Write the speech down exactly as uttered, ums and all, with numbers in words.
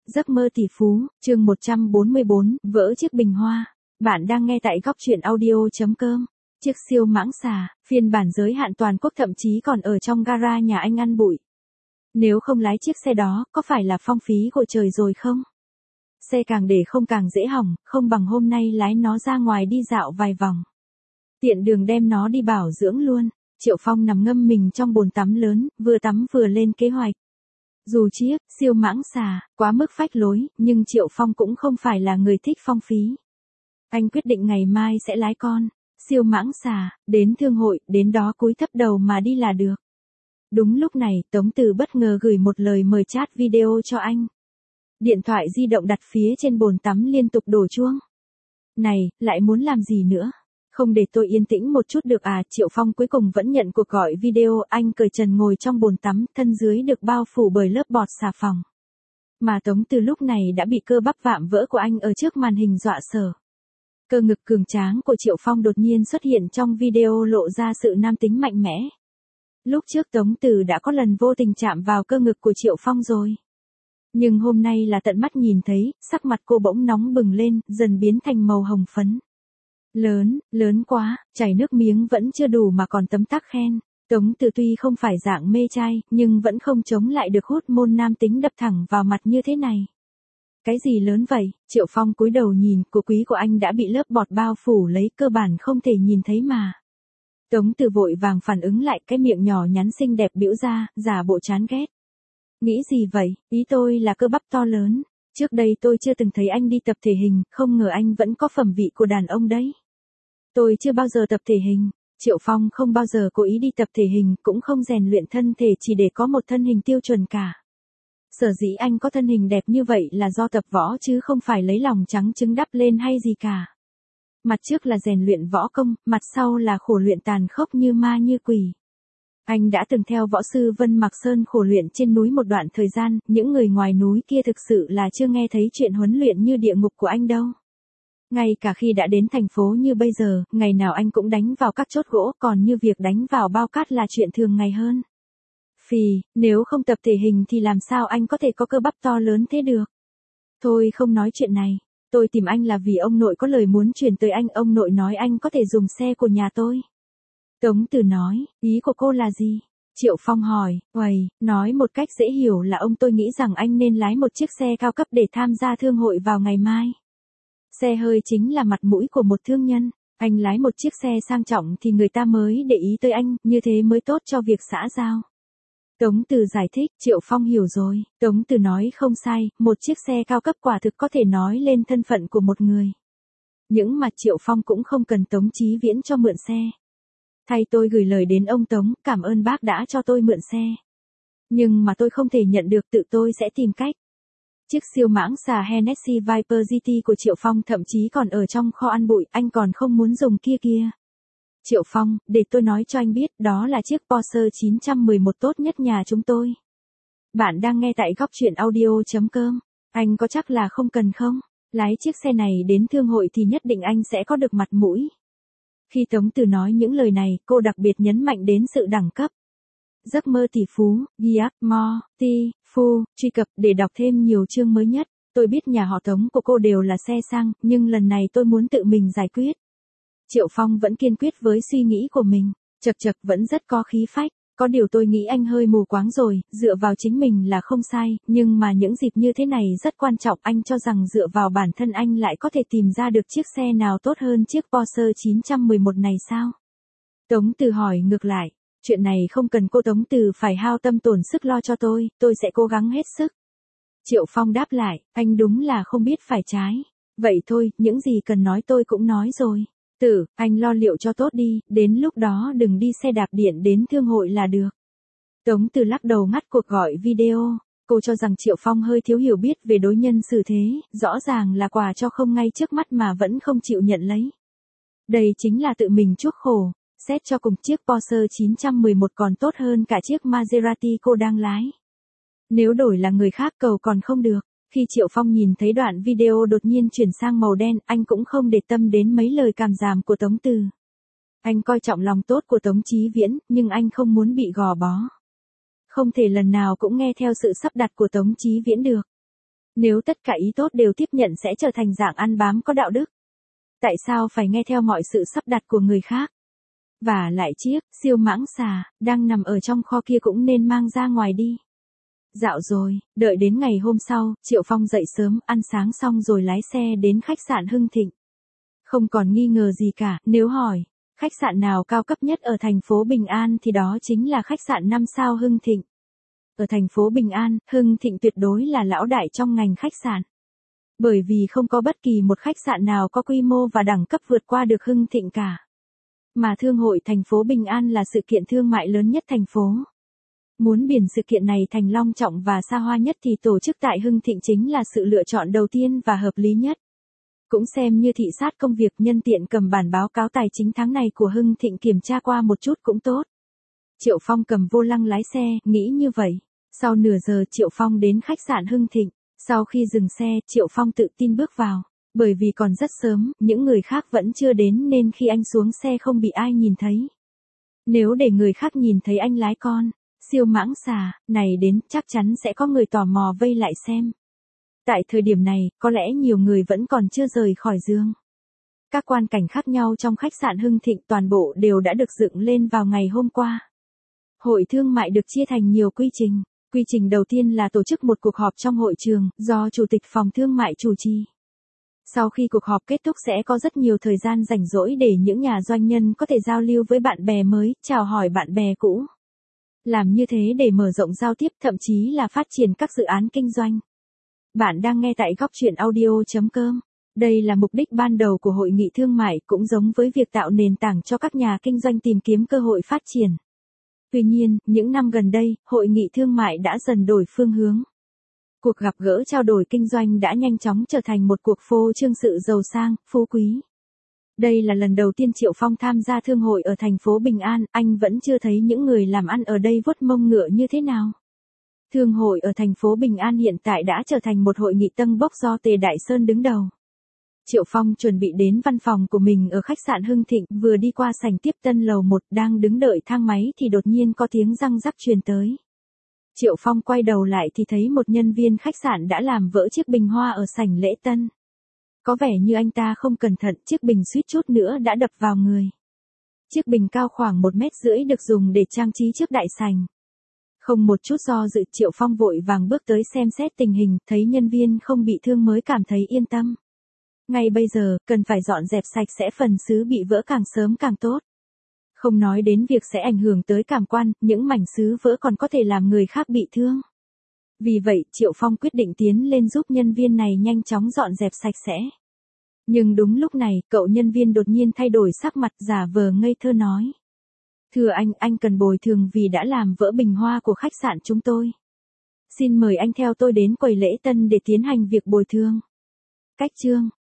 Giấc mơ tỷ phú, chương một trăm bốn mươi bốn, vỡ chiếc bình hoa. Bạn đang nghe tại góc truyện audio.com. Chiếc siêu mãng xà, phiên bản giới hạn toàn quốc thậm chí còn ở trong gara nhà anh ăn bụi. Nếu không lái chiếc xe đó, có phải là phong phí của trời rồi không? Xe càng để không càng dễ hỏng, không bằng hôm nay lái nó ra ngoài đi dạo vài vòng. Tiện đường đem nó đi bảo dưỡng luôn. Triệu Phong nằm ngâm mình trong bồn tắm lớn, vừa tắm vừa lên kế hoạch. Dù chiếc siêu mãng xà quá mức phách lối, nhưng Triệu Phong cũng không phải là người thích phong phí. Anh quyết định ngày mai sẽ lái con siêu mãng xà đến thương hội, đến đó cúi thấp đầu mà đi là được. Đúng lúc này, Tống Từ bất ngờ gửi một lời mời chat video cho anh. Điện thoại di động đặt phía trên bồn tắm liên tục đổ chuông. Này, lại muốn làm gì nữa? Không để tôi yên tĩnh một chút được à? Triệu Phong cuối cùng vẫn nhận cuộc gọi video. Anh cởi trần ngồi trong bồn tắm, thân dưới được bao phủ bởi lớp bọt xà phòng. Mà Tống Từ lúc này đã bị cơ bắp vạm vỡ của anh ở trước màn hình dọa sợ. Cơ ngực cường tráng của Triệu Phong đột nhiên xuất hiện trong video, lộ ra sự nam tính mạnh mẽ. Lúc trước Tống Từ đã có lần vô tình chạm vào cơ ngực của Triệu Phong rồi. Nhưng hôm nay là tận mắt nhìn thấy, sắc mặt cô bỗng nóng bừng lên, dần biến thành màu hồng phấn. Lớn, lớn quá, chảy nước miếng vẫn chưa đủ mà còn tấm tắc khen. Tống Từ tuy không phải dạng mê trai, nhưng vẫn không chống lại được hút môn nam tính đập thẳng vào mặt như thế này. Cái gì lớn vậy? Triệu Phong cúi đầu nhìn, của quý của anh đã bị lớp bọt bao phủ lấy, cơ bản không thể nhìn thấy mà. Tống Từ vội vàng phản ứng lại, cái miệng nhỏ nhắn xinh đẹp bĩu ra, giả bộ chán ghét. Nghĩ gì vậy? Ý tôi là cơ bắp to lớn. Trước đây tôi chưa từng thấy anh đi tập thể hình, không ngờ anh vẫn có phẩm vị của đàn ông đấy. Tôi chưa bao giờ tập thể hình. Triệu Phong không bao giờ cố ý đi tập thể hình, cũng không rèn luyện thân thể chỉ để có một thân hình tiêu chuẩn cả. Sở dĩ anh có thân hình đẹp như vậy là do tập võ chứ không phải lấy lòng trắng trứng đắp lên hay gì cả. Mặt trước là rèn luyện võ công, mặt sau là khổ luyện tàn khốc như ma như quỷ. Anh đã từng theo võ sư Vân Mạc Sơn khổ luyện trên núi một đoạn thời gian, những người ngoài núi kia thực sự là chưa nghe thấy chuyện huấn luyện như địa ngục của anh đâu. Ngay cả khi đã đến thành phố như bây giờ, ngày nào anh cũng đánh vào các chốt gỗ, còn như việc đánh vào bao cát là chuyện thường ngày hơn. Phì, nếu không tập thể hình thì làm sao anh có thể có cơ bắp to lớn thế được? Thôi không nói chuyện này, tôi tìm anh là vì ông nội có lời muốn truyền tới anh, ông nội nói anh có thể dùng xe của nhà tôi. Tống Từ nói, ý của cô là gì? Triệu Phong hỏi, uầy, nói một cách dễ hiểu là ông tôi nghĩ rằng anh nên lái một chiếc xe cao cấp để tham gia thương hội vào ngày mai. Xe hơi chính là mặt mũi của một thương nhân, anh lái một chiếc xe sang trọng thì người ta mới để ý tới anh, như thế mới tốt cho việc xã giao. Tống Từ giải thích, Triệu Phong hiểu rồi. Tống Từ nói không sai, một chiếc xe cao cấp quả thực có thể nói lên thân phận của một người. Những mặt Triệu Phong cũng không cần Tống Chí Viễn cho mượn xe. Thay tôi gửi lời đến ông Tống, cảm ơn bác đã cho tôi mượn xe. Nhưng mà tôi không thể nhận được, tự tôi sẽ tìm cách. Chiếc siêu mãng xà Hennessy Viper giê tê của Triệu Phong thậm chí còn ở trong kho ăn bụi, anh còn không muốn dùng kia kia. Triệu Phong, để tôi nói cho anh biết, đó là chiếc Porsche chín một một tốt nhất nhà chúng tôi. Bạn đang nghe tại góc truyện audio.com. Anh có chắc là không cần không? Lái chiếc xe này đến thương hội thì nhất định anh sẽ có được mặt mũi. Khi Tống Từ nói những lời này, cô đặc biệt nhấn mạnh đến sự đẳng cấp. Giấc mơ tỷ phú, Giac Mo, Ti, Phu, truy cập để đọc thêm nhiều chương mới nhất. Tôi biết nhà họ Tống của cô đều là xe sang, nhưng lần này tôi muốn tự mình giải quyết. Triệu Phong vẫn kiên quyết với suy nghĩ của mình, chật chật vẫn rất có khí phách. Có điều tôi nghĩ anh hơi mù quáng rồi, dựa vào chính mình là không sai, nhưng mà những dịp như thế này rất quan trọng, anh cho rằng dựa vào bản thân anh lại có thể tìm ra được chiếc xe nào tốt hơn chiếc Porsche chín một một này sao? Tống Từ hỏi ngược lại, chuyện này không cần cô Tống Từ phải hao tâm tổn sức lo cho tôi, tôi sẽ cố gắng hết sức. Triệu Phong đáp lại, anh đúng là không biết phải trái. Vậy thôi, những gì cần nói tôi cũng nói rồi. Tử, anh lo liệu cho tốt đi, đến lúc đó đừng đi xe đạp điện đến thương hội là được. Tống Từ lắc đầu ngắt cuộc gọi video, cô cho rằng Triệu Phong hơi thiếu hiểu biết về đối nhân xử thế, rõ ràng là quà cho không ngay trước mắt mà vẫn không chịu nhận lấy. Đây chính là tự mình chuốc khổ, xét cho cùng chiếc Porsche chín một một còn tốt hơn cả chiếc Maserati cô đang lái. Nếu đổi là người khác cầu còn không được. Khi Triệu Phong nhìn thấy đoạn video đột nhiên chuyển sang màu đen, anh cũng không để tâm đến mấy lời càm ràm của Tống Từ. Anh coi trọng lòng tốt của Tống Chí Viễn, nhưng anh không muốn bị gò bó. Không thể lần nào cũng nghe theo sự sắp đặt của Tống Chí Viễn được. Nếu tất cả ý tốt đều tiếp nhận sẽ trở thành dạng ăn bám có đạo đức. Tại sao phải nghe theo mọi sự sắp đặt của người khác? Và lại chiếc siêu mãng xà đang nằm ở trong kho kia cũng nên mang ra ngoài đi. Dạo rồi, đợi đến ngày hôm sau, Triệu Phong dậy sớm, ăn sáng xong rồi lái xe đến khách sạn Hưng Thịnh. Không còn nghi ngờ gì cả, nếu hỏi, khách sạn nào cao cấp nhất ở thành phố Bình An thì đó chính là khách sạn năm sao Hưng Thịnh. Ở thành phố Bình An, Hưng Thịnh tuyệt đối là lão đại trong ngành khách sạn. Bởi vì không có bất kỳ một khách sạn nào có quy mô và đẳng cấp vượt qua được Hưng Thịnh cả. Mà Thương hội thành phố Bình An là sự kiện thương mại lớn nhất thành phố. Muốn biển sự kiện này thành long trọng và xa hoa nhất thì tổ chức tại Hưng Thịnh chính là sự lựa chọn đầu tiên và hợp lý nhất. Cũng xem như thị sát công việc, nhân tiện cầm bản báo cáo tài chính tháng này của Hưng Thịnh kiểm tra qua một chút cũng tốt. Triệu Phong cầm vô lăng lái xe, nghĩ như vậy. Sau nửa giờ Triệu Phong đến khách sạn Hưng Thịnh. Sau khi dừng xe, Triệu Phong tự tin bước vào. Bởi vì còn rất sớm, những người khác vẫn chưa đến nên khi anh xuống xe không bị ai nhìn thấy. Nếu để người khác nhìn thấy anh lái con siêu mãng xà này đến, chắc chắn sẽ có người tò mò vây lại xem. Tại thời điểm này, có lẽ nhiều người vẫn còn chưa rời khỏi giường. Các quan cảnh khác nhau trong khách sạn Hưng Thịnh toàn bộ đều đã được dựng lên vào ngày hôm qua. Hội thương mại được chia thành nhiều quy trình. Quy trình đầu tiên là tổ chức một cuộc họp trong hội trường, do Chủ tịch Phòng Thương mại chủ trì. Sau khi cuộc họp kết thúc sẽ có rất nhiều thời gian rảnh rỗi để những nhà doanh nhân có thể giao lưu với bạn bè mới, chào hỏi bạn bè cũ. Làm như thế để mở rộng giao tiếp, thậm chí là phát triển các dự án kinh doanh. Bạn đang nghe tại góc chuyện audio chấm com. Đây là mục đích ban đầu của hội nghị thương mại, cũng giống với việc tạo nền tảng cho các nhà kinh doanh tìm kiếm cơ hội phát triển. Tuy nhiên, những năm gần đây, hội nghị thương mại đã dần đổi phương hướng. Cuộc gặp gỡ trao đổi kinh doanh đã nhanh chóng trở thành một cuộc phô trương sự giàu sang, phú quý. Đây là lần đầu tiên Triệu Phong tham gia thương hội ở thành phố Bình An, anh vẫn chưa thấy những người làm ăn ở đây vuốt mông ngựa như thế nào. Thương hội ở thành phố Bình An hiện tại đã trở thành một hội nghị tâng bốc do Tề Đại Sơn đứng đầu. Triệu Phong chuẩn bị đến văn phòng của mình ở khách sạn Hưng Thịnh, vừa đi qua sảnh tiếp tân lầu một, đang đứng đợi thang máy thì đột nhiên có tiếng răng rắc truyền tới. Triệu Phong quay đầu lại thì thấy một nhân viên khách sạn đã làm vỡ chiếc bình hoa ở sảnh lễ tân. Có vẻ như anh ta không cẩn thận, chiếc bình suýt chút nữa đã đập vào người. Chiếc bình cao khoảng một mét rưỡi được dùng để trang trí trước đại sảnh. Không một chút do dự, Triệu Phong vội vàng bước tới xem xét tình hình, thấy nhân viên không bị thương mới cảm thấy yên tâm. Ngay bây giờ, cần phải dọn dẹp sạch sẽ phần sứ bị vỡ càng sớm càng tốt. Không nói đến việc sẽ ảnh hưởng tới cảm quan, những mảnh sứ vỡ còn có thể làm người khác bị thương. Vì vậy, Triệu Phong quyết định tiến lên giúp nhân viên này nhanh chóng dọn dẹp sạch sẽ. Nhưng đúng lúc này, cậu nhân viên đột nhiên thay đổi sắc mặt, giả vờ ngây thơ nói. Thưa anh, anh cần bồi thường vì đã làm vỡ bình hoa của khách sạn chúng tôi. Xin mời anh theo tôi đến quầy lễ tân để tiến hành việc bồi thường. Cách chương